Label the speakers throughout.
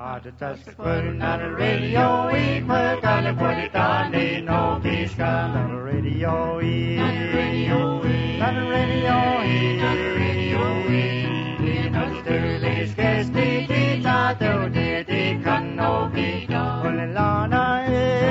Speaker 1: Radio E, Magala Poditani, no Kishka, Radio E, Radio E, Radio E, Radio E, no Sterlish, Kesti, Tita, Dodi, Kanobi, Olana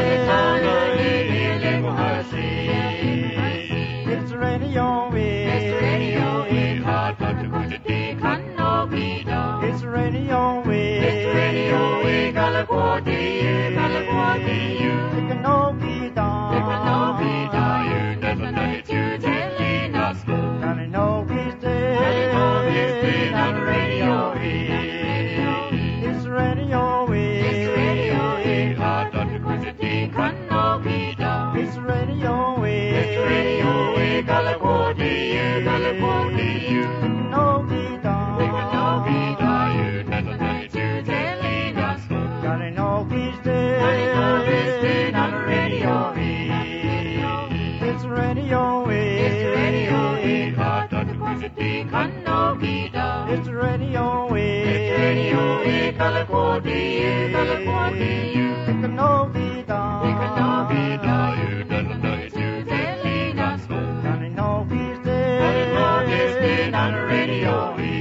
Speaker 1: E, Lemuhasi. It's Radio E, it's Radio E, hard but to put it, Kanobi, it's Radio E. Radio E, Galaguadi, you can no be done. You can no be done. You never know it, you telling us. Can I know he's dead? Can I know he's dead on Radio E? It's Radio E. It's Radio E. Hard on the quantity can no be done. It's Radio E. It's Radio E. Galaguadi, you can no be done. You can no be done. You never know it, you telling us. Can I know he's dead? Can I know he's dead on Radio E? It's Radio E. It's Radio E. Hard on the quantity can no be done. It's Radio E. It's Radio E. Galaguadi, you can no be done. You can no be done. You never know it, you telling us. Can I know he's dead? Can I know he's dead on Radio E?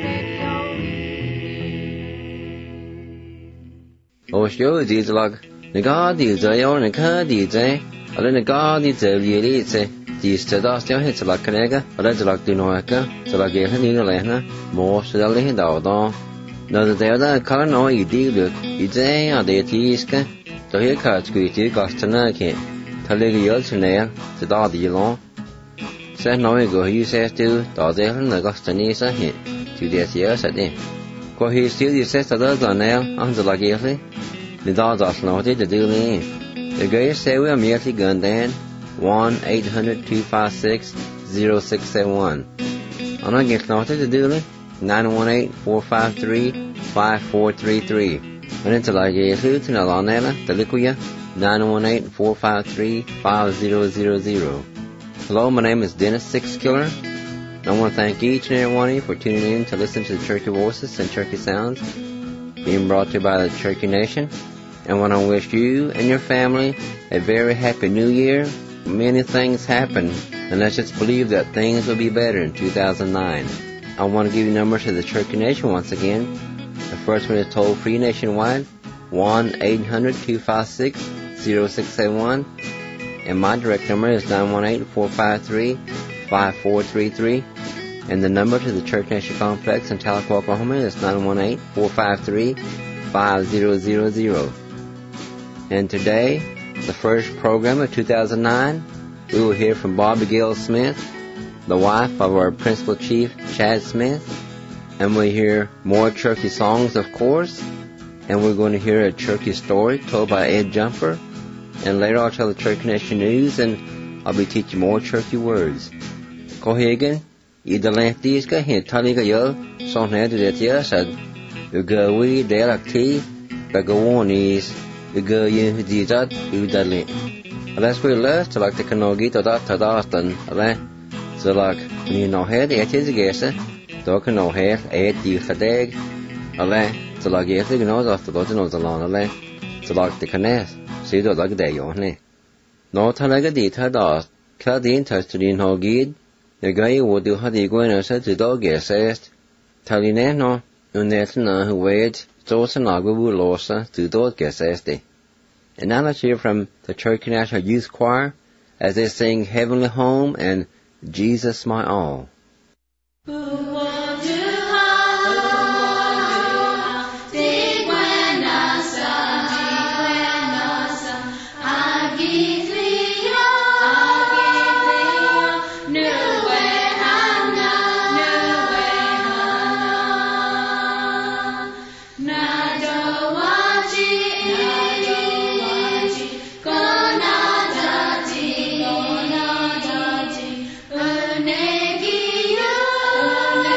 Speaker 2: Osho Dizlag, Nagadi Zayo, Nakadi Zay, Alenagadi Zelice, the Stadastia hits like Canega, Alezalak Dinoaka, Zalagina Lena, more Sadali Dawdon. Another day that Kalano, you deal, Izay, or the Tiska, the here cards greet you, Gostanaki, Taligi Yeltsinea, the Dadi Long. Said no go, he says to Dodel and the Gostanisa hit, to the years at him. Go he still you says the other nail, under like the dogs noted the dealing. The guys say we are merely gun dan 1-800-256-0671. And I get noted the dealing 918-453-5433. And it's like a hoot and a lanella, the liquia 918-453-5000. Hello, my name is Dennis Sixkiller. I want to thank each and every one of you for tuning in to listen to the Cherokee Voices and Cherokee Sounds being brought to you by the Cherokee Nation. And I want to wish you and your family a very happy new year. Many things happen, and let's just believe that things will be better in 2009. I want to give you numbers to the Cherokee Nation once again. The first one is toll-free nationwide, 1-800-256-0671. And my direct number is 918-453-5433. And the number to the Church Nation Complex in Tahlequah, Oklahoma is 918-453-5000. And today, the first program of 2009, we will hear from Bobby Gail Smith, the wife of our Principal Chief, Chad Smith. And we'll hear more Cherokee songs, of course. And we're going to hear a Cherokee story told by Ed Jumper. And later I'll tell the Cherokee Nation news, and I'll be teaching more Cherokee words. Kohegan, Idalanthiska, Hintaliga Yo, Sonhead Detia said, Ugawi, Delacti, Bagawonis, Ugayu, Dizat, Udali. Unless we left to like the Kanogi to that Tadastan, so like, you know, head, it is a guess, so can no head, 8 Difadag, so like, yes, you know, after those knows along, so like the Canes. See the like day on it. No talaga di tadas, Cadin Tastrin Hogid, the guy would do how the iguana said to dog says, Talineno, Unetna who wait, Josanagu Losa to dog says they. And now let's hear from the Cherokee National Youth Choir as they sing Heavenly Home and Jesus My All.
Speaker 3: Unegi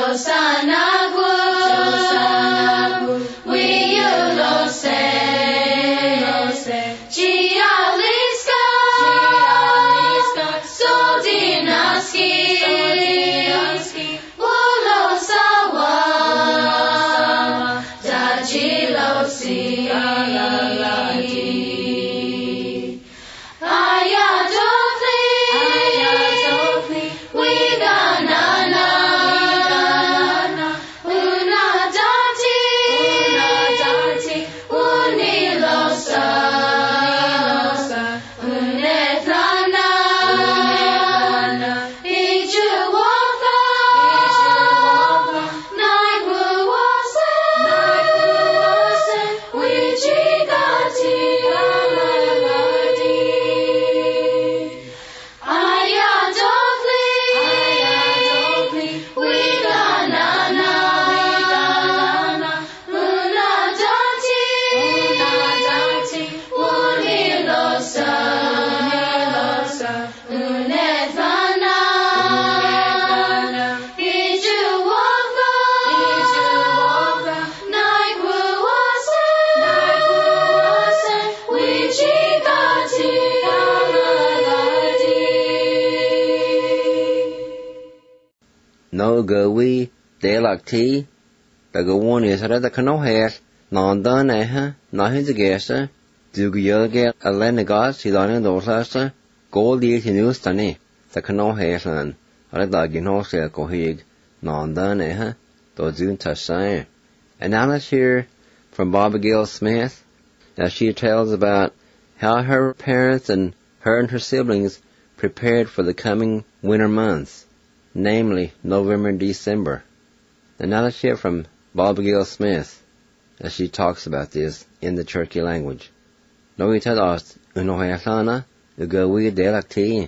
Speaker 2: No go we de like tea. The go one is that the cano hair. Non done no his guesser. Do you get a lenegas, he done in those gold years in Houston, the cano hair and a dog in wholesale cohig. Non done those soon to say. And now let's hear from Bobby Gill Smith. Now she tells about how her parents and her siblings prepared for the coming winter months, namely November and December. And now let's hear from Bobby Gill Smith as she talks about this in the Cherokee language. Novita das unohayasana ugawi delakti.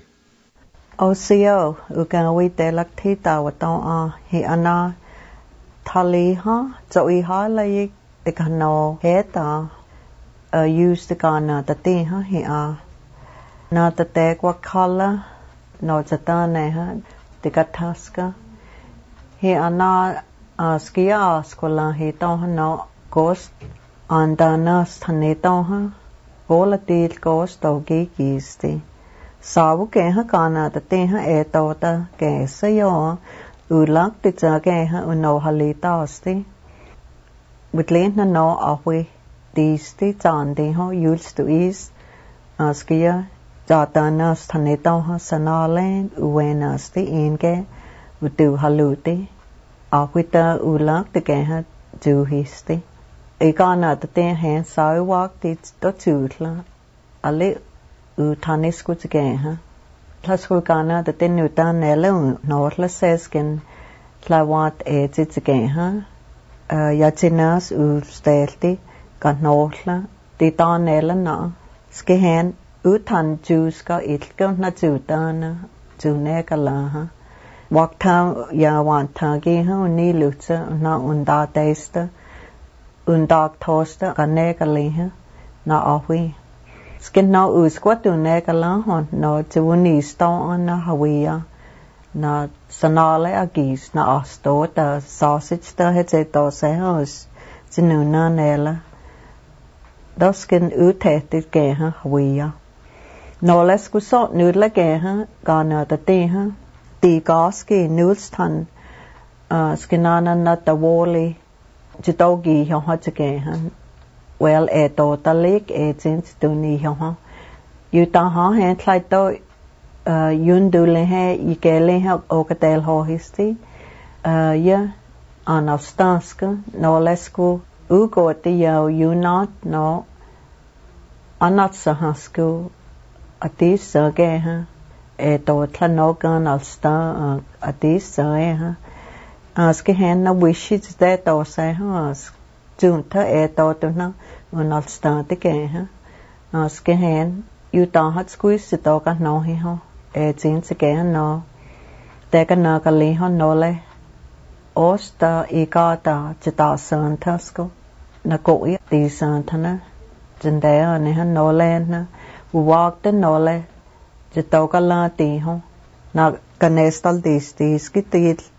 Speaker 3: Osio ugawi delakti tawaton he ana taliha zoiha laik dekano heta use the gana the tiha he na the tegwa kala no jatane ha dekataska he ana skia skola he ton no ghost andanas thaneton ha gola til ghost ogi kisti sabu ke ha kana the tiha etota ke sayo ulak tja ke ha uno halita asti Witlen na no ahwe disti chande ho yuls to is askia jatanas thaneton ha sanalen uwenasti inke utu halute ahwita ulak te ha juhisti ekana te hen sai wak ti to chutla ale u thanis ku te ha plasku kana te nuta nelo norla sesken tlawat e te ha yachinas ustelti kanolla titanela na skehen utan juska ilkom na jutana junekala ha wakta ya wantagi ha ni lutsa na unda testa undak tosta kanekali ha na ahwi skin na uskwatu nekala ha no juni sto na hawiya na sanale agis na asto ta sausage ta hete to se hos jinuna nela doskin utete ke ha hawiya no les ku so nudla ke ha gana ta te ha ti gaski nulstan skinana na ta woli jitogi ha ke ha well e to ta lik e jins tu ni ha yu ta ha he thlai to yundule he ikele he okatel ho histi ya anastaska no lesku ugo te yo not no anatsahasku atis ge ha e to tlano gan alsta atis ha aske hen na wishes de to se ha junta e to na unalsta te ge ha aske hen yu ta hat squeeze to ka no he ho e jins ke no te ka na ka le ho no le osta ikata chita santasko na ko i ti santana jinde ne ha no le na walk the no le chito ka la ti ho na kanestal dis ki ti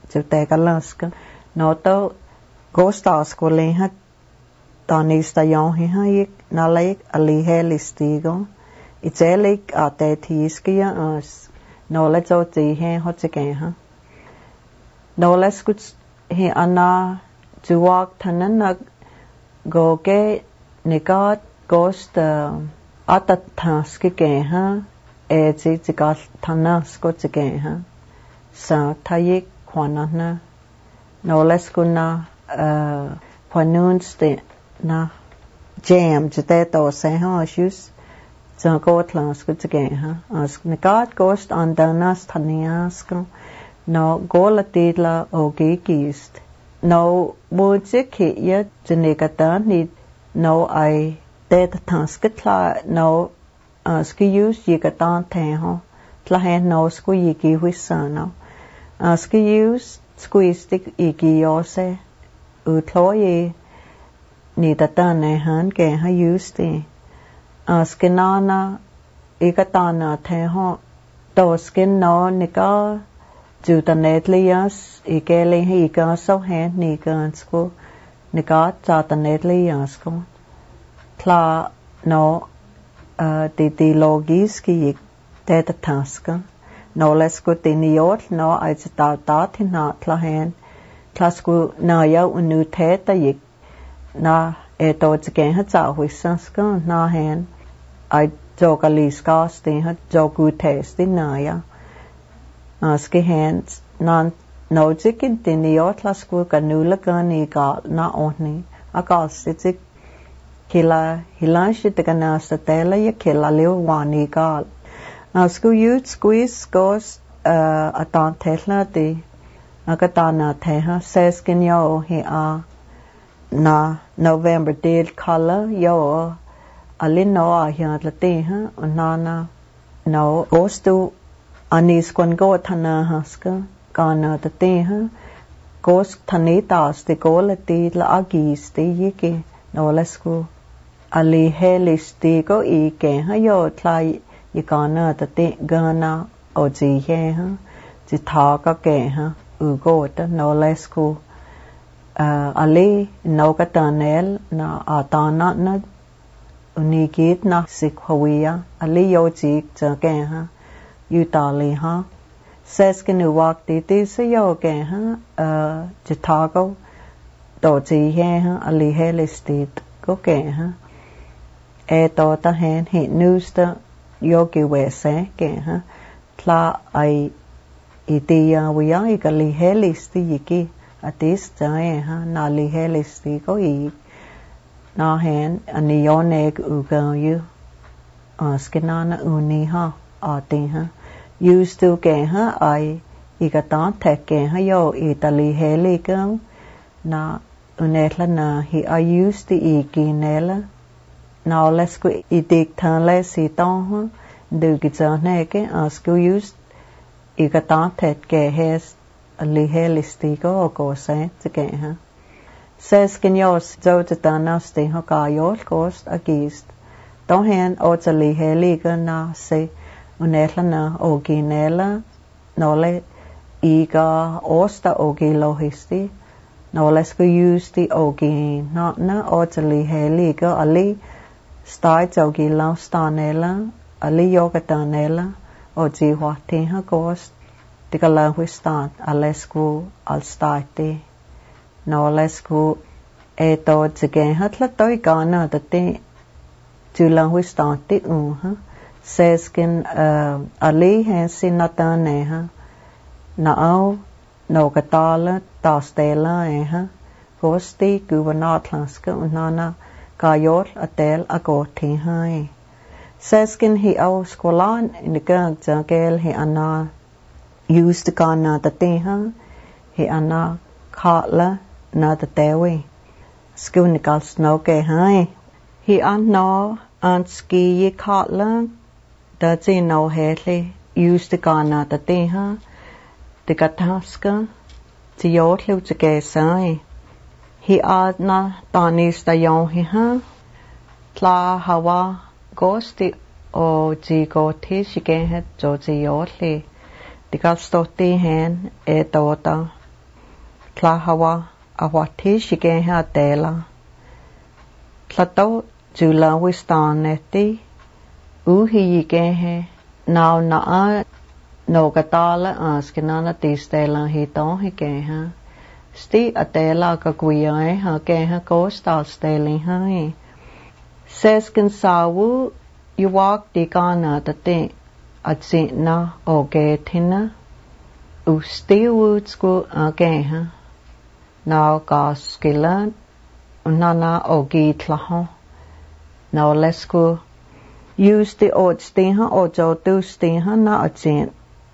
Speaker 3: จะแต่กันลัสกันโนโตโกสตาสโกเลฮะตอนนี้สตายองให้ให้นาเล็กอลีเฮลิสติกอิเจลิกอาเตทีสกี้โนเลโจจีเฮฮอจิเกฮะโนเลสกุเฮอานาจูวักทันนั้นนักโกเกนิกาดโกสต์อัตทัสกิเกฮะจิจิกาทันนัสกุจิเกฮะสาวทายิกขวานันนะโนเลสกุนาพอนูนสเตนะเจมจะเตโตเซฮะชุสจะโกทลังสกุจิเกฮะสนิกาดโกสต์อันดานัสทันียสกุโนโกลตีลาโอเกกิสต์โนบูจิกิยะจะนิกาตานิโนไอเตตทังสกิทลาโนสกิยูสยิกาตานเทฮะทลาเฮนโนสกุยิกิวิสานะสกิยูสสกุยสติกยิกิยอเซอุทลอยนี่ตาตาเนหันแกให้ยูสตีสกินานาอิกาตานาเทฮะโตสกินโนนิกาจูตันเนตลียสอีเกเลให้อีกาสาวเฮนนิกันสกุนิกาจาตันเนตลียสกุทลาโนติโลกิสกิยิกเตตทัสกโนเลสกุตินิยอตโนไอจิตาตาทินาทลาเฮนทลาสกุนายาอุนุเทตยิกนาโตจิเกหะจ่าหุสัสกนาเฮนไอโจกาลิสกาสติหะโจกูเทสตินายาสกิเฮนนันโนจิกินตินิยอทลาสกุกันูลกานีกานาออนนีอากาศสิกคิลาฮิลาชิตกันนาสเตลยคิลาเลววานีกาสกุยูสกุยสกอสอตานเทลาตีอากตานาเทฮะเซสกินโยเฮอานาโนเวมเบอร์เดลคาลโยอลินโนอาฮิอัตตีฮะนาโนโอสตูอันนี้สกุลโกธนาฮัสกกานาตตีฮะโกสธนิตาสติโกลตีลากีสติยิกิโนเลสกุอลีเฮลิสติโกอีเกฮะโยทลายยิกานาตติกานาโอจีเฮฮะจิทาก็เกฮะอุโกตโนเลสกุอลีโนกตาเนลนาอาตานะนะอุนิกิตนะสิกฮวิยาอลีโยจิกจะเกฮะยูตาลีฮะเซสกินูวักติติสโยเกฮะจิทาโกโตจีเฮฮะอลีเฮลิสติตก็เกฮะโตตาเฮนเฮนูสตโยกิเวเซเกฮะทลาไออิติยาวิยาอิกาลีเฮลิสติยิกิอติสจายฮะนาลีเฮลิสติก็อีนาเฮนอันนิยอนเอกอุกายูสกินานะอุนีฮะอาติฮะยูสตูเกฮะไออิกาตานเทเกฮะโยอิตาลีเฮลิกังนาอุเนลนาฮิอายูสติอีกิเนลนาเลสกุอิติกทานเลสิตองฮะดูกิจานเนเกสกุยูสอิกาตานเทเกเฮสอลีเฮลิสติโกโกเซจะเกฮะเซสกินโยสโจจตานาสติฮะกายอลโกสอากิสต้องเห็นโอจะลีเฮลิกันนาเซอุเนลนาโอกิเนลโนเลอีกาโอสตาโอกิโลฮิสติโนเลสกุยูสติโอกินาโอจะลีเฮลิก็อลีสไตล์จอกิลาสตาเนลอลีโยกตาเนลโอจีหัวทีฮะโกสติกาลาวิสตาร์อเลสกูอัลสตาร์ตีโนเลสกูโตจะเกฮัตละตัวอีกานาตติจูลาวิสตาร์ติฮะเซสกินอลีเฮสินาตาเนฮะนาเอาโนกตาลตาสเตลาฮะโกสติกูวนาทลัสกอุนานากายอลอเตลอโกทีให้เซสกินฮิเอาสโคลานอินเกอร์จะเกลฮิอานายูสตกานาตติฮะฮิอานาคาละนาตเตวิสกุนิกัลสโนเกให้ฮิอันนออันสกียิคาละดาจิโนเฮลียูสตกานาตติฮะติกัทัสกจิโยทลิวจะเกไซฮิอานาตานิสตายองฮิฮะทลาฮาวาโกสติโอจีโกทิชิเกเฮโจจิโยทลีติกัสโตตีเฮนโตตา tla hawa awati shige ha tela tlato jula wistaneti uhi ge he now na no katala askinana tistela hito hige ha sti atela ka kuya ha ge ha ko sta steli ha seskin sawu you walk di kana tate atsina oge tina usti wutsku age ha now gaskila nana ogi tlaho now let's go use the odd stiha ojo tu stiha na atsin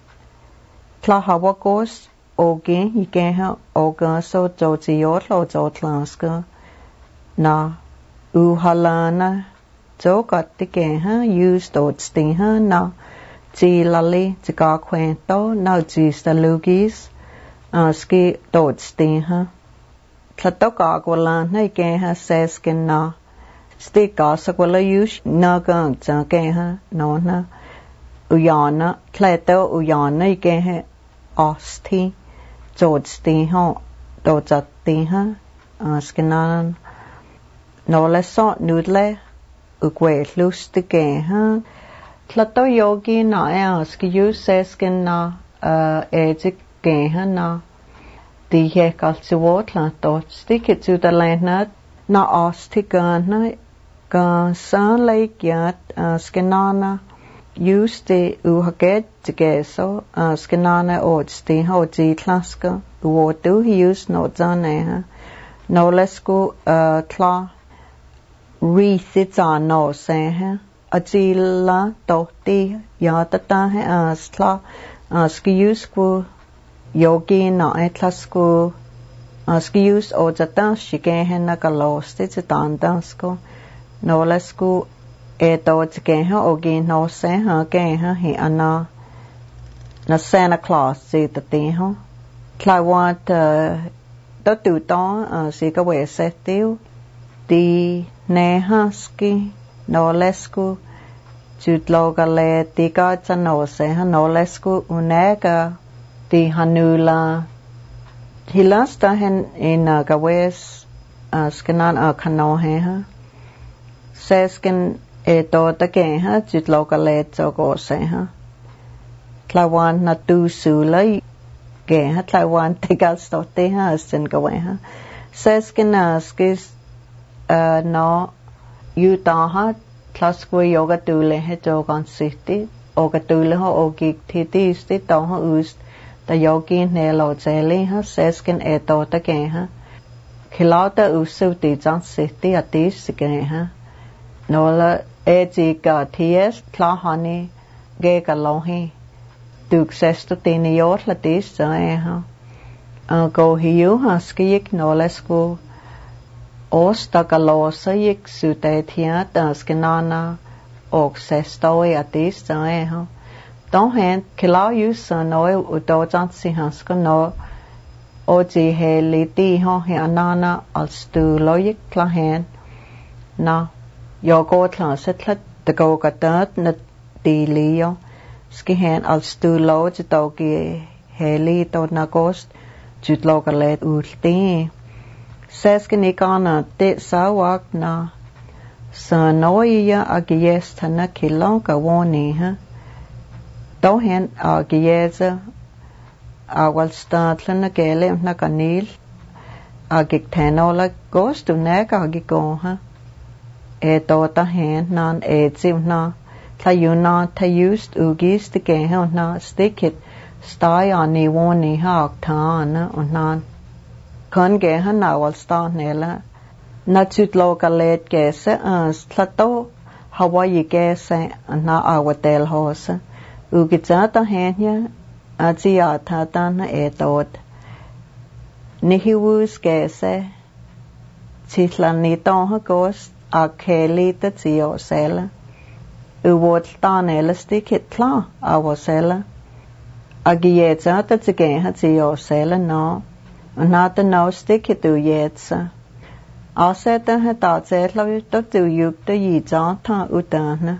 Speaker 3: tlahawa gos ogi yigeha oga so joji yotlo jotlaska na uhalana jogatikeha use dot stiha na ji lali jiga kwento na ji stalugis ski dot stiha Tlatoka gwala na geha seskin na stika sakwala yush na gang cha geha no na uyana tlato uyana geha osti jodsti ho dojati ha skinan no le so nudle ukwe lusti geha tlato yogi na ski yu seskin na ejik geha na die he kaltsewotla tot stikke to the land na ostigana ga san laikyat skenana used uhaget geso skenana odsti hoji klaska wotu use no zane no lesku tla rithita no se ajila totti yatata asla skiusku yogi na etlasku skius o jata shige hena kaloste jitandasko no lesku eto jige ogi no se ha ge ha hi ana na Santa Claus se tati ho tlawat to tu to si ka we setiu di ne haski no lesku jutloga le tika chano se ha no lesku unega di hanula hilasta hen in gawes skenan kano he ha sesken eto ta ge ha jutloga le jogo se ha tlawan na tu sulai ge ha tlawan tika stote ha sen gawe ha sesken skis no yuta ha tlasku yoga tule he jogan siti oga tule ho ogi thiti sti to ha us ta yogi ne lo zeli ha sesken eto ta ge ha khilata usu ti jan siti atis ge ha no la eti ka ties tla hani ge ka lo hi tuk sesto tini yor la tis ja ha go hiu ha skik no lesku osta kalosa yik sute thia ta skenana ok sesto e atis ja ha don't hand kila use no uto jan si hasko no oji he liti ho he anana al stu loyik kla hand na yogo tla setla de go gatat na di lio ski hand al stu lo jitogi he li to na gost jutlo galet ulti seskenikana te sawak na sanoya agies tana kilonka woni ha do hen agiesa awal statla gele na kanil agik tenola gost to neka agiko ha eto ta hen nan etsim na tayuna tayust ugis te ge na stikit stai ani woni ha tana onan kon ge na wal sta nela na chutlo kalet ge se tlato hawaii ge se na awatel hosa ugitata henya atia tata na etot nihiwus ge se chitlan to ha gos akeli ta tio sela uwot tanela stikit tla awosela agieta ta ge ha tio sela no not the no stick it to yet, sir. I said that her thoughts said, love you to you the ye don't utana.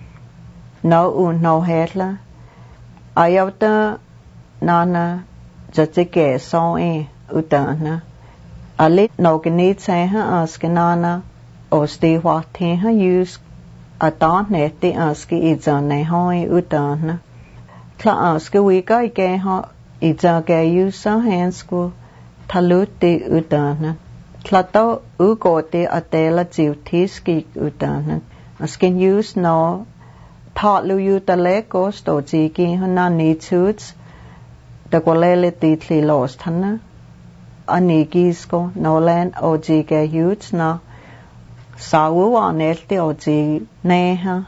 Speaker 3: No, no, hedla. I have the nana, just a gay so in, utana. Ali no genit say ha askenana o sti wati ha use atan neti aski izane hoi utana. Kla aske wika ike ha izage yusa hansku taluti utana. Klato ugote atela jiutiski utana. Asken use no Tatlu yutaleko sto jiki hana ni tuts da golele titli lost hana anigisko nolan o jike yuts na sawu anelti o ji neha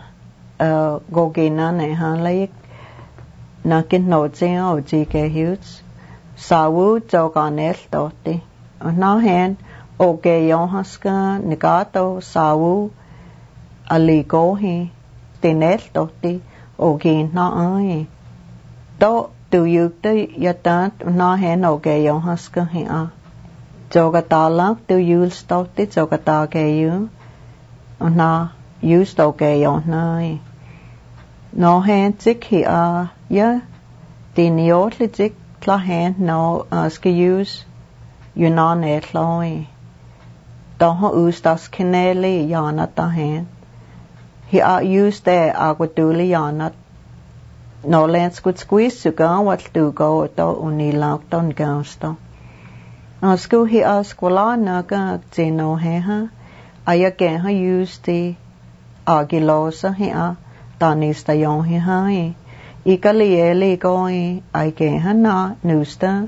Speaker 3: gogina neha laik nakin no jia o jike yuts sawu joganel doti na hen o ge yohaska nigato sawu aligo hi Tinel doti ogin na ai. Do tu yukte yatat na hen oge yon haska hi a. Jogatalak tu yuls doti jogatage yu. Na yus oge yon nai. No hen tik hi a ya. Diniotli tik kla hen no aske yus yunan etloi. Doha ustas kineli yana ta hen. He used there aguduli yanat. No lens could squeeze to go what to go to uni locked on ghosto. Asku he asquala naga zeno heha. Ayake ha used the agilosa hea danista yon he hai. Ikalieli goi ike hana nusta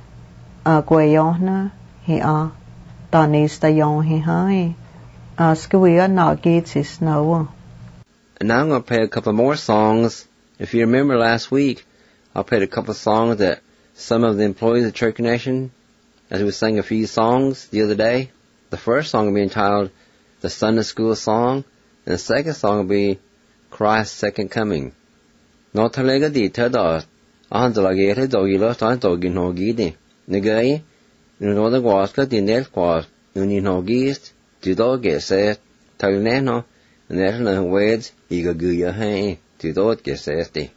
Speaker 3: aguayona hea danista yon he hai. Asku we are not gets his no.
Speaker 2: And now I'm going to play a couple more songs. If you remember last week, I played a couple of songs that some of the employees of Church Connection, as we sang a few songs the other day. The first song will be entitled The Sunday School Song, and the second song will be Christ's Second Coming. No talega di tada, ahandla gete dogilo tan dogin hogidi. Negai, no the guasca di nel quas, uni hogist, di doge se, talineno, and there's no words, Iga Guya Hay, to those get safety.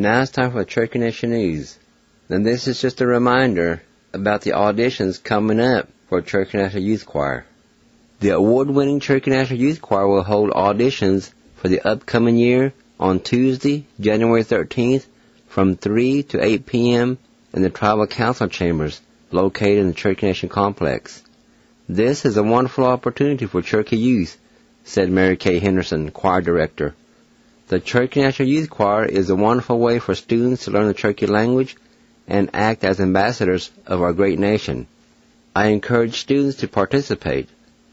Speaker 2: now it's time for the Cherokee Nation News. And this is just a reminder about the auditions coming up for Cherokee National Youth Choir. The award-winning Cherokee National Youth Choir will hold auditions for the upcoming year on Tuesday, January 13th, from 3 to 8 p.m. in the Tribal Council Chambers located in the Cherokee Nation Complex. This is a wonderful opportunity for Cherokee youth, said Mary Kay Henderson, choir director. The Cherokee National Youth Choir is a wonderful way for students to learn the Cherokee language and act as ambassadors of our great nation. I encourage students to participate.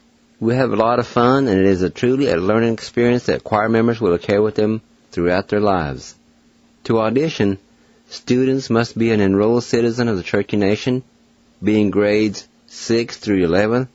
Speaker 2: We have a lot of fun, and it is truly a learning experience that choir members will carry with them throughout their lives. To audition, students must be an enrolled citizen of the Cherokee Nation, be in grades 6 through 11,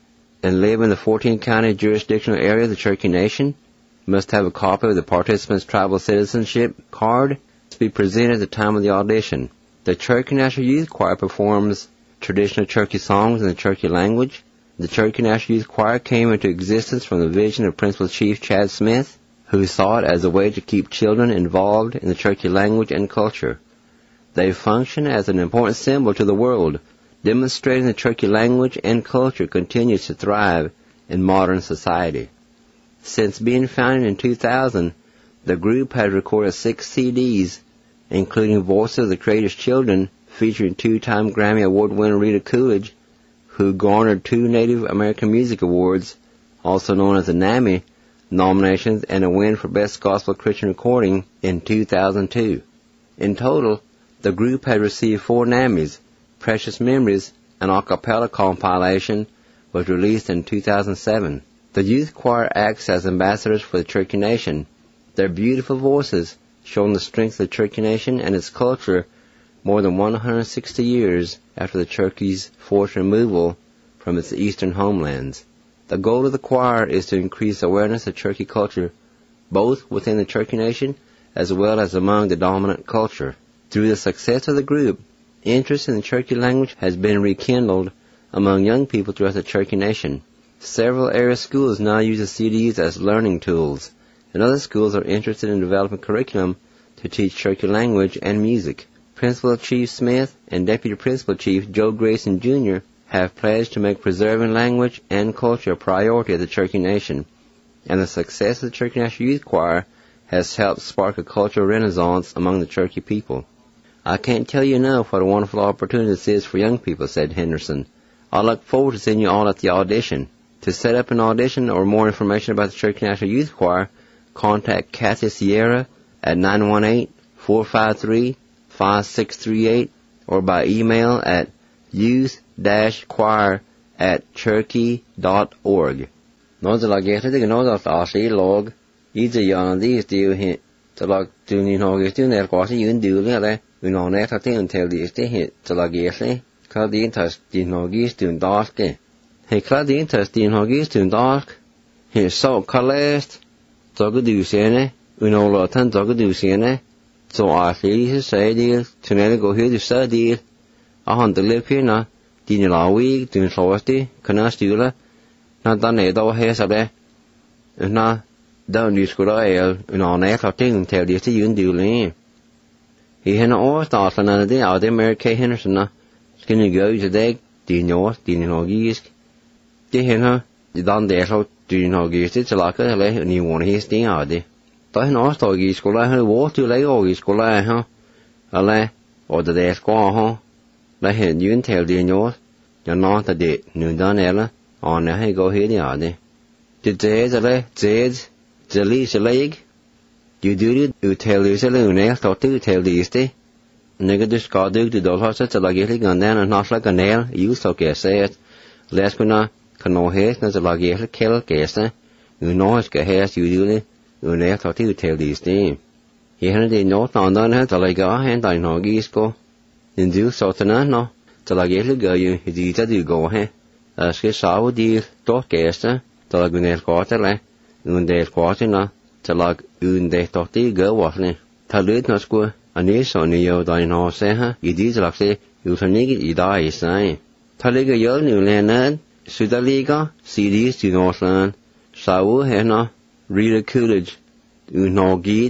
Speaker 2: and live in the 14-county jurisdictional area of the Cherokee Nation, must have a copy of the participant's tribal citizenship card to be presented at the time of the audition. The Cherokee National Youth Choir performs traditional Cherokee songs in the Cherokee language. The Cherokee National Youth Choir came into existence from the vision of Principal Chief Chad Smith, who saw it as a way to keep children involved in the Cherokee language and culture. They function as an important symbol to the world, demonstrating the Cherokee language and culture continues to thrive in modern society. Since being founded in 2000, the group has recorded 6 CDs, including Voices of the Creator's Children, featuring 2-time Grammy Award winner Rita Coolidge, who garnered 2 Native American Music Awards, also known as the NAMI, nominations and a win for Best Gospel Christian Recording in 2002. In total, the group has received 4 NAMIs. Precious Memories, an a cappella compilation, was released in 2007. The youth choir acts as ambassadors for the Cherokee Nation. Their beautiful voices show the strength of the Cherokee Nation and its culture more than 160 years after the Cherokee's forced removal from its eastern homelands. The goal of the choir is to increase awareness of Cherokee culture, both within the Cherokee Nation as well as among the dominant culture. Through the success of the group, interest in the Cherokee language has been rekindled among young people throughout the Cherokee Nation. Several area schools now use the CDs as learning tools, and other schools are interested in developing curriculum to teach Cherokee language and music. Principal Chief Smith and Deputy Principal Chief Joe Grayson Jr. have pledged to make preserving language and culture a priority of the Cherokee Nation, and the success of the Cherokee National Youth Choir has helped spark a cultural renaissance among the Cherokee people. I can't tell you enough what a wonderful opportunity this is for young people, said Henderson. I look forward to seeing you all at the audition. To set up an audition or more information about the Cherokee National Youth Choir, contact Kathy Sierra at 918-453-5638 or by email at youth-choir@cherokee.org. Nóจะลาเกสที่ก็nóจะต่อสีโลกอีจะยอนที่สติวเห็นจะลาจูนี่nóเกสที่เนี่ยก็ที่ยืนดูเลยอะไรอุณหภูมิเนี่ยถ้าที่อุณเทลดีสที่เห็นจะลาเกสเลยเขาดีนถ้าที่nóเกสที่อุณดอสก์เห็นเขาดีนถ้าที่nóเกสที่อุณดอสก์เห็นโซ่คาเลสจะก็ดูเสียเนี่ยอุณหภูมิท่านจะก็ดูเสียเนี่ยจะอาศัยที่ใช้ดีถึงเนี่ยก็เห็นดูเสียดีอาหารตัวเล็กเพียงนะที่นี่เราวิ่งถึงสวัสดีขณะสติวละนั่นตอนไหนตัวเฮสับเลยน่ะเดินดูสกุลเอลนอนเนี่ยเขาทิ้งแถวเดียวที่ยืนดูเลยเห็นอ๋อต่อสนั่นที่เอาที่ Mary Kay Henderson นะสกินเกย์จะได้ตีนอสตีนอกีสที่เห็นฮะตอนเด็กเขาตีนอกีสที่จะลักก็เลยนี่วันที่สติเอาดิตอนเห็นอ๋อต่อกีสกุลให้วัวที่เลยโอกีสกุลฮะอะไรโอ้แต่เด็กก็ฮะแล้วเห็นยืนแถวเดียวนอสจะนอนแต่เด็กหนึ่งตอนเนี่ยละอ๋อเนี่ยให้ก็เห็นนี่เอาดิจะเจ๊จะเลยเจ๊จะลีจะเล็กอยู่ดูดิอยู่แถวเดียวจะเลยเนี่ยต่อตื้อแถวเดียวสิเนี่ยก็ดูสกอดูดูดอลฮอสจะลากเกลี่กันแน่นอนนักละกันแน่อยู่สกเกษตรเลสกันนะขนมเฮสน่าจะลากเกลี่เคลเกษนะอยู่น้อยก็เฮสอยู่ดูดิอยู่เนี่ยต่อตื้อแถวเดียวสิเห็นเดี๋ยวโน้ตตอนนั้นฮะจะเลยก็เห็นตอนน้องกีสก็ยินดีสอดนะเนาะจะลากเกลี่ก็อยู่ดีจะดูก็เฮสกิสาวดีโตเกษนะจะลากเงินก็จะเลยเงินเด็กก็จะนะจะลากเงินเด็กต่อตื้อก็ว่าเลยถ้าเลือดนัสกูอันนี้ส่วนนี้อยู่ตอนนอเสียฮะอีดีจะลักเสียอยู่ทางนี้ก็อีได้ใช่ถ้าเลือดก็เยอะหนึ่งเลยนะสุดท้ายก็ซีดีสินอสันสาวเห็นนะ Rita Coolidge อยู่นอกีด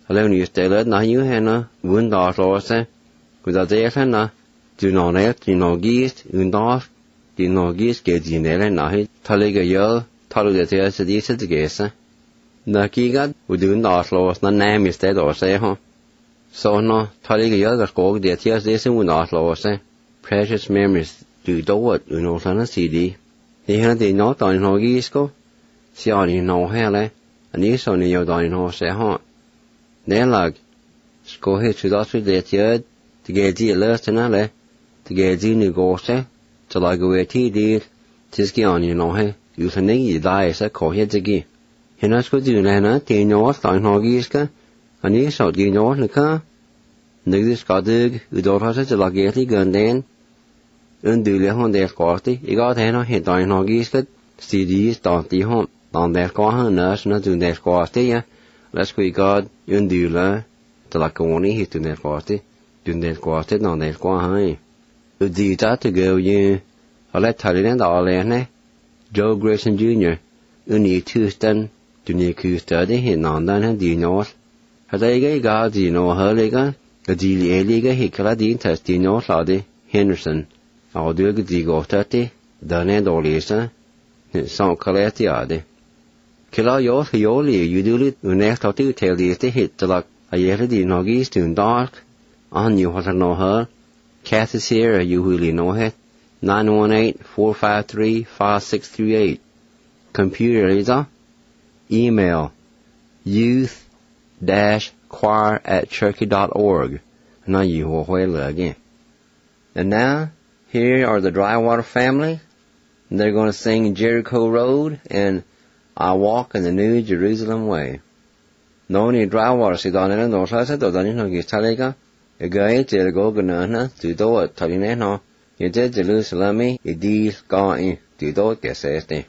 Speaker 2: Alone you stay let na you hena wun da lose with a day hena do no net you no gist undaf di no gist ge di nele na hi talega yo talu de te se di se de gesa na kiga udun da lose na name is dead or say ho so no talega yo ga go de te se se un da lose precious memories do do what you know sana cd he hena de no da no gist ko si ani no hele ani so ni yo da no se ho Nelag, skohe chudatri letiad, to get the alertanale, to get the negose, to like away tea deal, tiski on you know he, you can negi die sa kohe zigi. Hinasco do nana, the north, line hogiska, and he saw the north naka, nigis gadig, udorhasa to lageti gundan, undule on their quarty, he got hena hit on hogiska, CDs, don't home, down their cohan nurse, not to their quarty, let's go God undula to la koni hit in their quarty, dun their quarty, non their quahai. Udita to go you, I let Thailand all in Joe Grayson Jr., uni Houston, to near study hit non dan and the north. Had I gay God, you know her lega, a deal liga he caladin test the north lady, Henderson. I'll do a good go 30, done and all Lisa, some colletti. Killa yo hioli you do it next to tell the hit to like a year di nogis to dark on you what I know her Kath is here you really know it 918-453-5638 computer is email youth-choir@cherokee.org now you will whale again. And now here are the Drywater family and they're going to sing Jericho Road and I walk in the New Jerusalem way. No ni Drywater si donela no sa do dani no gistalega. E gai te go gana tu do taline no. Ye de Jerusalem e di ga in tu do ke seste.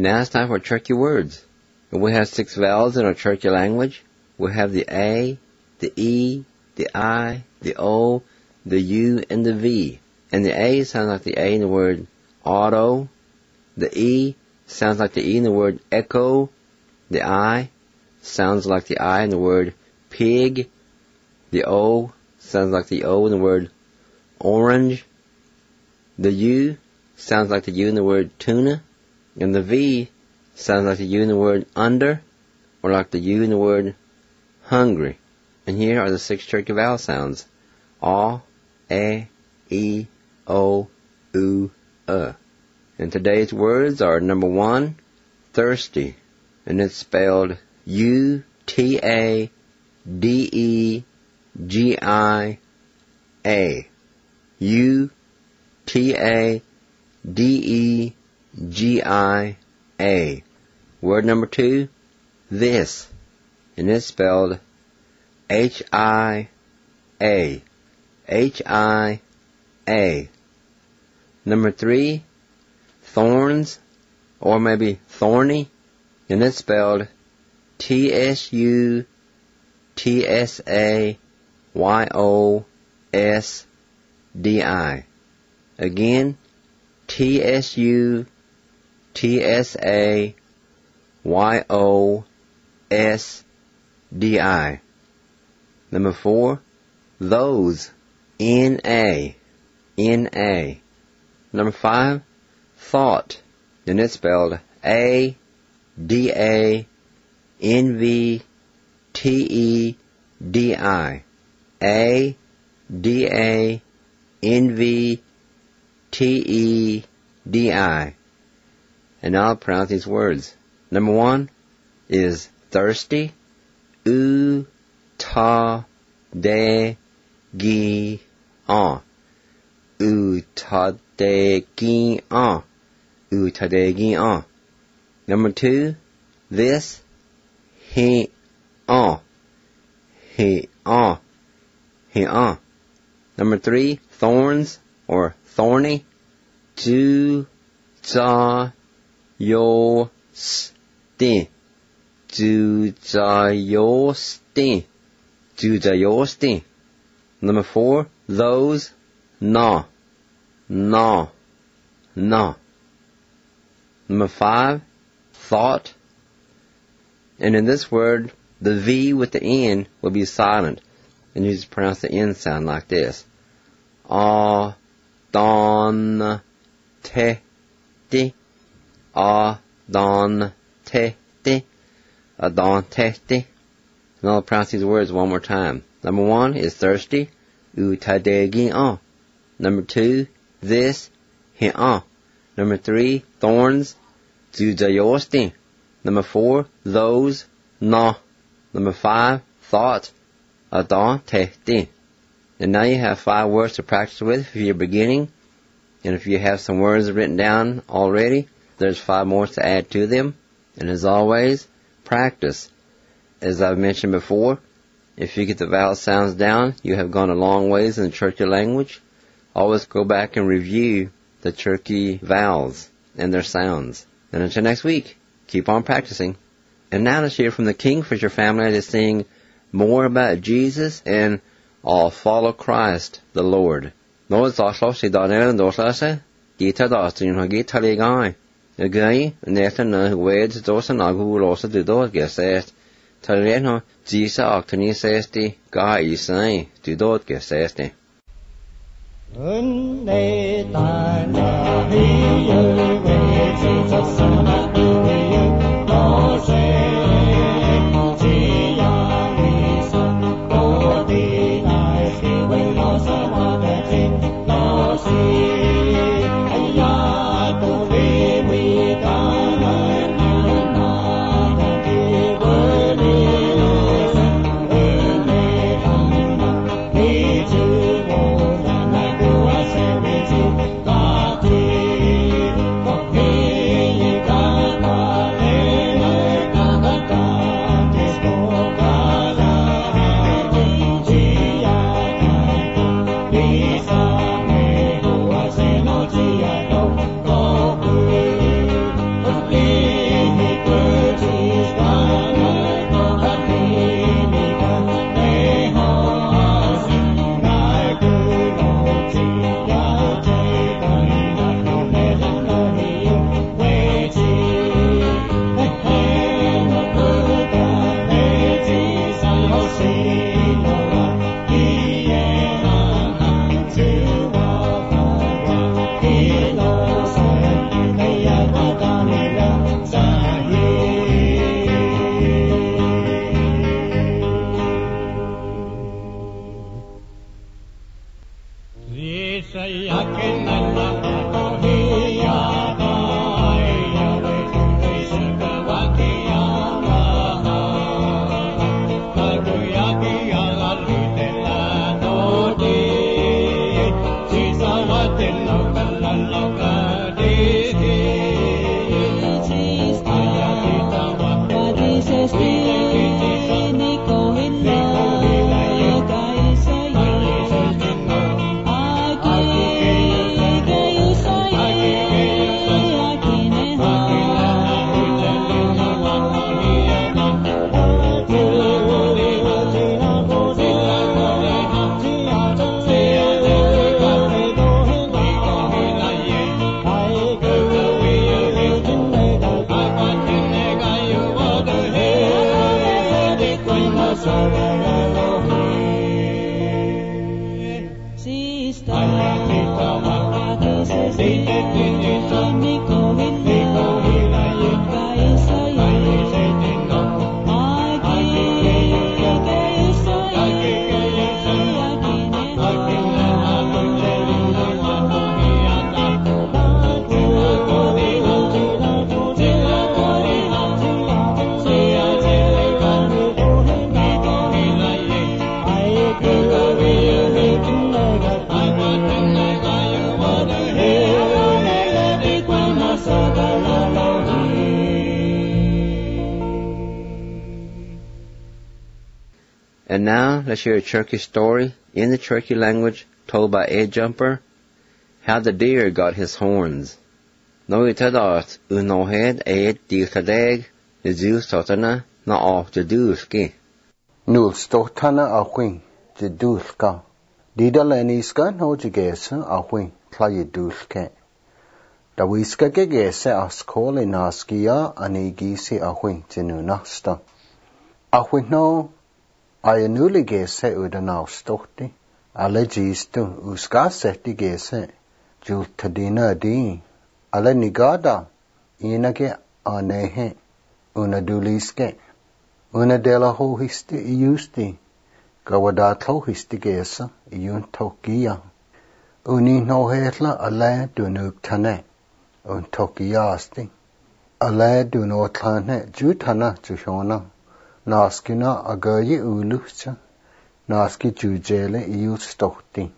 Speaker 2: Now it's time for Cherokee words. And we have 6 vowels in our Cherokee language. We have the A, the E, the I, the O, the U, and the V. And the A sounds like the A in the word auto. The E sounds like the E in the word echo. The I sounds like the I in the word pig. The O sounds like the O in the word orange. The U sounds like the U in the word tuna. And the V sounds like the U in the word under, or like the U in the word hungry. And here are the 6 Cherokee vowel sounds. A, E, O, U, And today's words are number 1, thirsty. And it's spelled U-T-A-D-E-G-I-A. U-T-A-D-E-G-I-A. Word number 2, this. And it's spelled H-I-A. H-I-A. Number 3, thorns, or maybe thorny, and it's spelled T-S-U-T-S-A-Y-O-S-D-I. Again, T-S-U-T-S-A-Y-O-S-D-I. Number 4, those, N-A. N-A. Number 5, thought, and it's spelled A-D-A-N-V-T-E-D-I. A-D-A-N-V-T-E-D-I. And now I'll pronounce these words. Number 1 is thirsty. U-ta-de-gi-on. U-ta-de-gi-on. U-ta-de-gi-on. Number 2, this, he-on. He-on. He-on. Number 3, thorns, or thorny. Ju-za-yo-sti. Ju-za-yo-sti. Ju-za-yo-sti. Number 4, those, na. Na. Na. Number 5, thought. And in this word, the V with the N will be silent. And you just pronounce the N sound like this. A-don-te-ti. A-don-te-ti. A-don-te-ti. And I'll pronounce these words one more time. Number 1 is thirsty. U-ta-de-gi-on. Number 2, this, he-on. Number 3, thorns, ju-za-yo-sti. Number 4, those, na. Number 5, thought, a-don-te-ti. And now you have 5 words to practice with if you're beginning. And if you have some words written down already, there's 5 more to add to them. And as always, practice. As I've mentioned before, if you get the vowel sounds down, you have gone a long ways in the Cherokee language. Always go back and review the Cherokee vowels and their sounds. And until next week, keep on practicing. And now let's hear from the Kingfisher family to sing more about Jesus and I'll follow Christ the Lord. Lord, si Daniel Doslase, Gita Dostin, Gita Ligai. Again, Nathan Weds Dosan Agulosa de Dot Gesest. Tareno, Jesus Octani Sesti, Guy Isai, to Dot Gesesti. And now, let's hear a Cherokee story in the Cherokee language told by Ed Jumper, how the deer got his horns. No itadart unohed Ed dichadeg the Zeus totana na off the dulski.
Speaker 4: Nul stotana awin the dulka. Dida leniska no jigesa awin play dulke. Da wiska gegese askole naskia anigisi awin tinunasta. Awin no Ayanuli gese udanau stotti, alle gistu uskaseti gese, jultadina di, alle nigada, inage anehe, una duliske, una dela hohisti iusti, gawadat hohisti gesa, iun tokia, uni nohetla alle dunuktane, un tokiasti, alle dunotlane jutana jushona, Naskina agayi ulucha, naski jujele iustohti.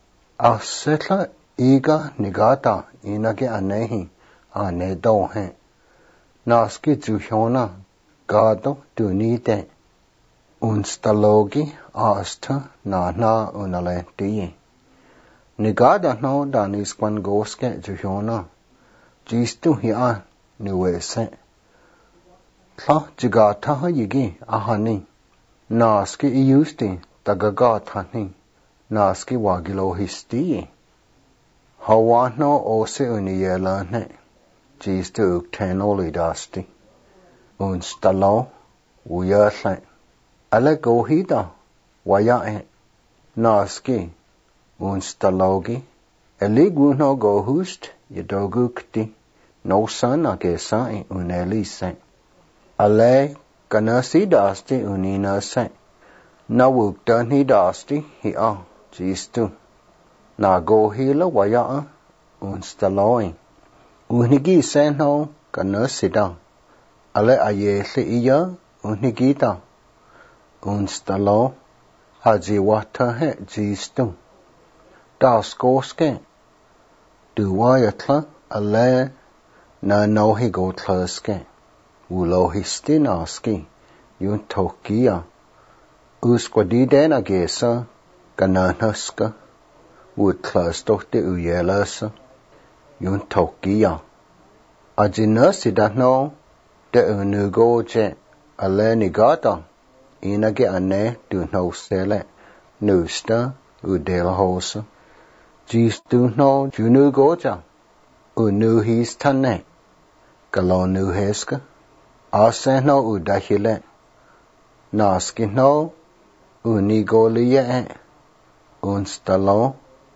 Speaker 4: Asetla iga nigata inage anehi anedohe. Naski juhona gado dunide. Unstalogi asta na unalentiye. Nigada no danis kwan goske juhona. Jistu hiya nuwese. Tla jigata yigi ahani. Naski iusti tagagatani. Naski wagilo histi. Hawano ose uniyelane. Jistu uktenoli dasti. Unstalo uyerle. Ale gohida wayae. Naski unstalogi. Eliguno gohust yadogukti. No sana gesai unelise. Ale kanasi dasti unina se. Na wukdani dasti hi'a jistu. Na gohila waya'a unstaloi. Unigi senho kanasida. Ale ayele iya unigita. Unstalo hajiwata he jistu. Das goske. Duwayatla ale na nohi gotlaske. Ulohisti naski, yun tokia. Usquadidena gesa, gananaska, utklastohte uyelasa, yun tokia. Ajinasida no, de unugoje, ale nigata, inage ane du no sele, nusta, udelhosa. Jistu no junugoja, unuhistane, galonuheska. Aseno udahile. Naski no unigoliye. Unstalo.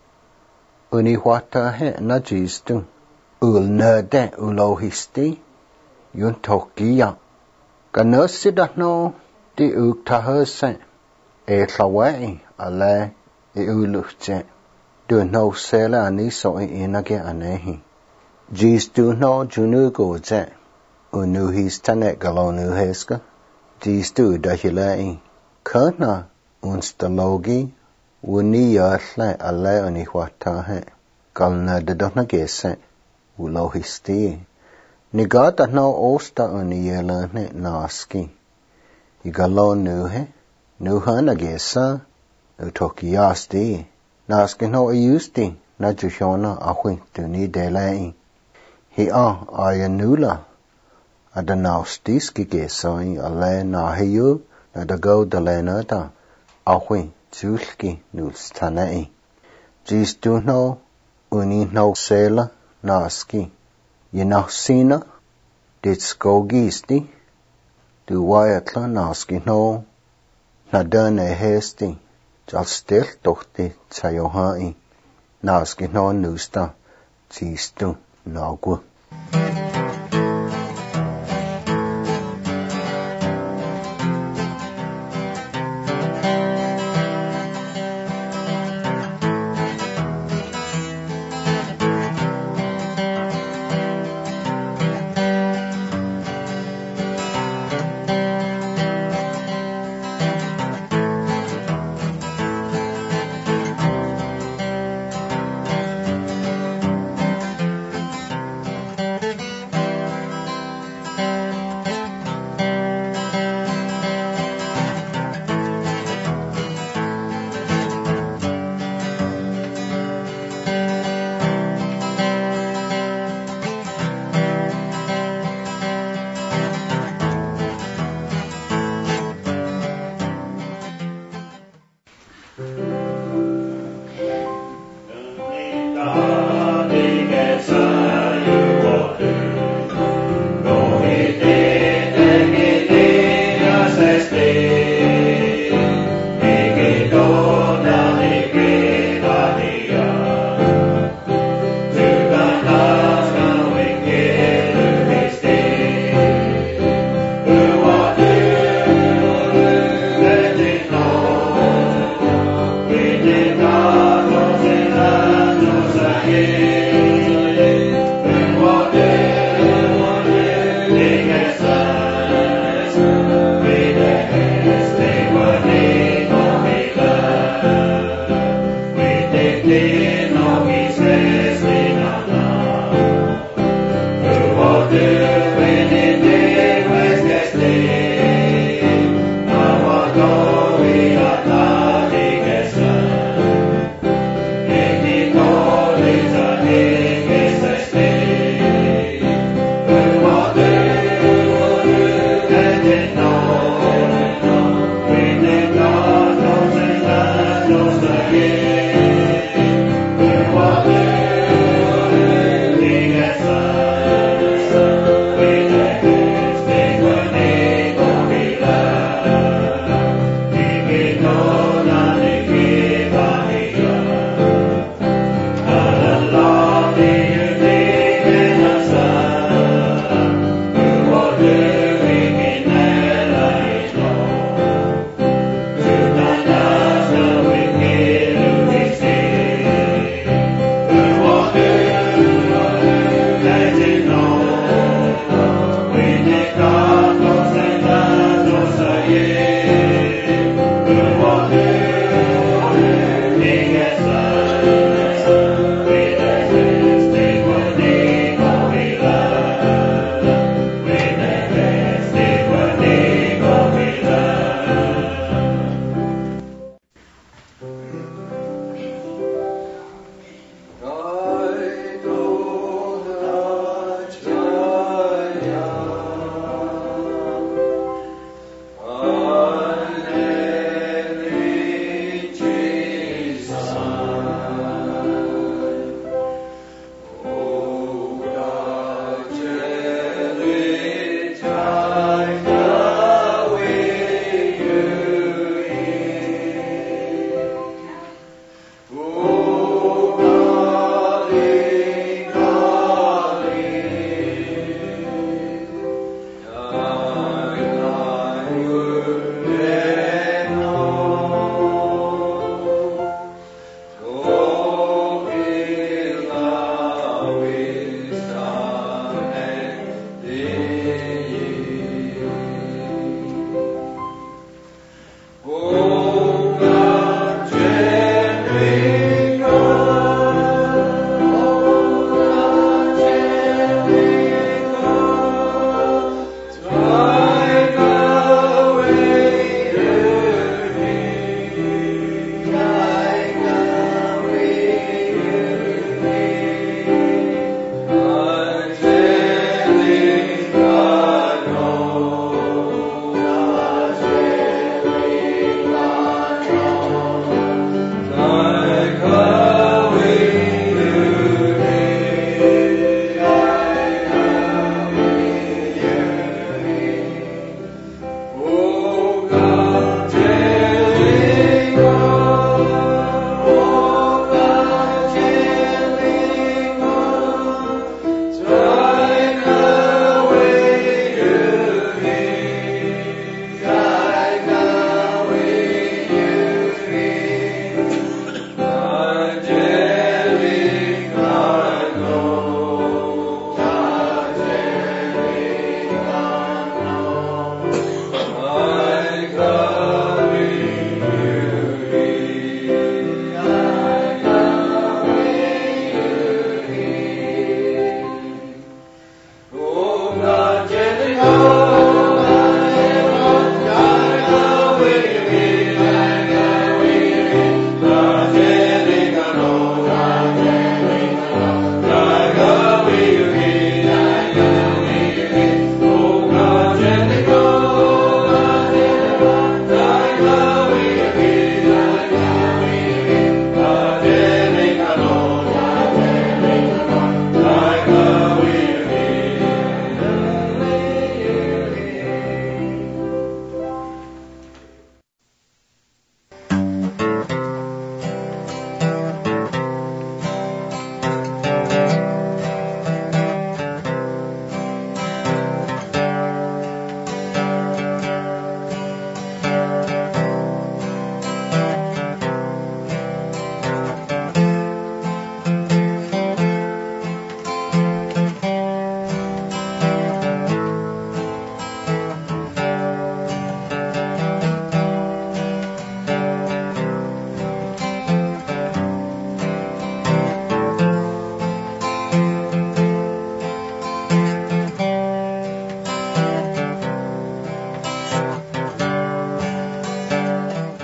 Speaker 4: Uniwata he na jistu. Ulnede ulohisti. Yun tokia. Ganasida no di uktahese. Etlawai ale uluche. Du no sele aniso inage anehi. Jistu no junugoje. Unuhistane galonuheska. Jistu dahilai. Kana unstalogi. Uniyasle ale uniwatahe. Galna dedona gese. Ulohisti. Nigata no osta uniyelane naski. Igalonuhe. Nuhana gesa. Utokiasti. Naski no iusti. Najushona ahui tuni delai. Hi'a ayanula. Adanaustiski gesoi ale nahiyu nadago dalenata ahui zulki nulstanei. Jistu no uni no sela naski. Yinahsina ditskogisti duwayatla naski no na dønne hesti, jal stilt dochti tajohai, naski no nusta, tistu nagu.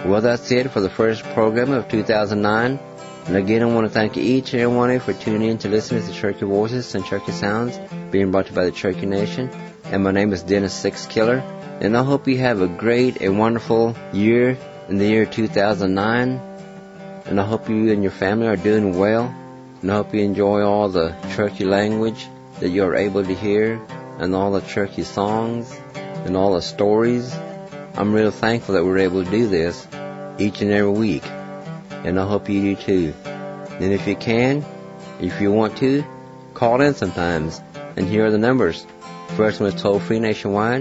Speaker 2: Well, that's it for the first program of 2009. And again, I want to thank each and every one of you for tuning in to listen to the Cherokee Voices and Cherokee Sounds being brought to you by the Cherokee Nation. And my name is Dennis Six Killer. And I hope you have a great and wonderful year in the year 2009. And I hope you and your family are doing well. And I hope you enjoy all the Cherokee language that you're able to hear, and all the Cherokee songs, and all the stories. I'm really thankful that we're able to do this each and every week. And I hope you do too. And if you can, if you want to, call in sometimes. And here are the numbers. First one is toll-free nationwide,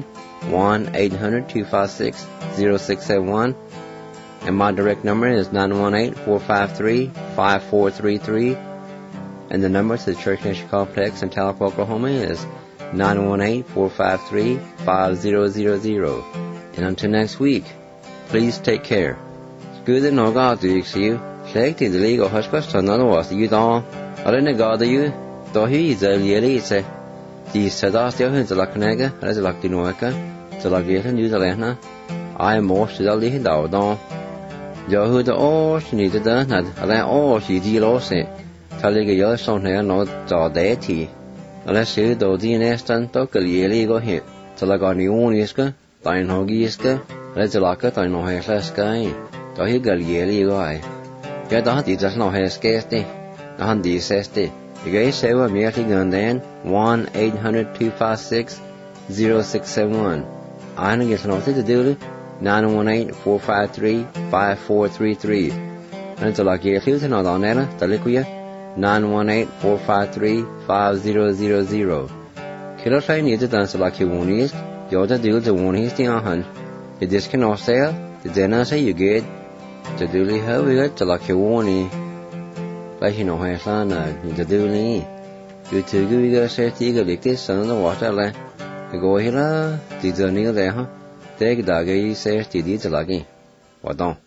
Speaker 2: 1-800-256-0671. And my direct number is 918-453-5433. And the number to the Cherokee Nation Complex in Talip, Oklahoma is 918-453-5000. And until next week, please take care. Good no God to you. Take the legal hospital to another was you don't. I didn't go to you. Though he is a lady, say. The Sadas, the Lakanega, as a Lakinoka, the Lagatan, New Zealand. I am more to the Lee Dowdon. Joe the all she needed done, and then all she did also. Telling a young son here, not the deity. Unless you do the nestan, took a legal hit. Till I got new Uniska, Dine Hogiska, let's a locket, I know her sky. Though he got yearly guy. Get the hunty does not have scarcity. The hunty says the guy say what me gun then 1-800-256-0671. I don't get nothing to do it. 918-453-5433. And it's like you feel to know on there, the liquid 918-453-5000. Killer try need to dance like you won't east. You're the dude that won't east in a hunt. You just cannot sell. The dinner say you get. The duly have it to like you won't eat. Like you know, my son, the duly. You two go say, you like this, and the water like. You go here, the journey there, huh? Take the guy says, the deeds like it. What don't?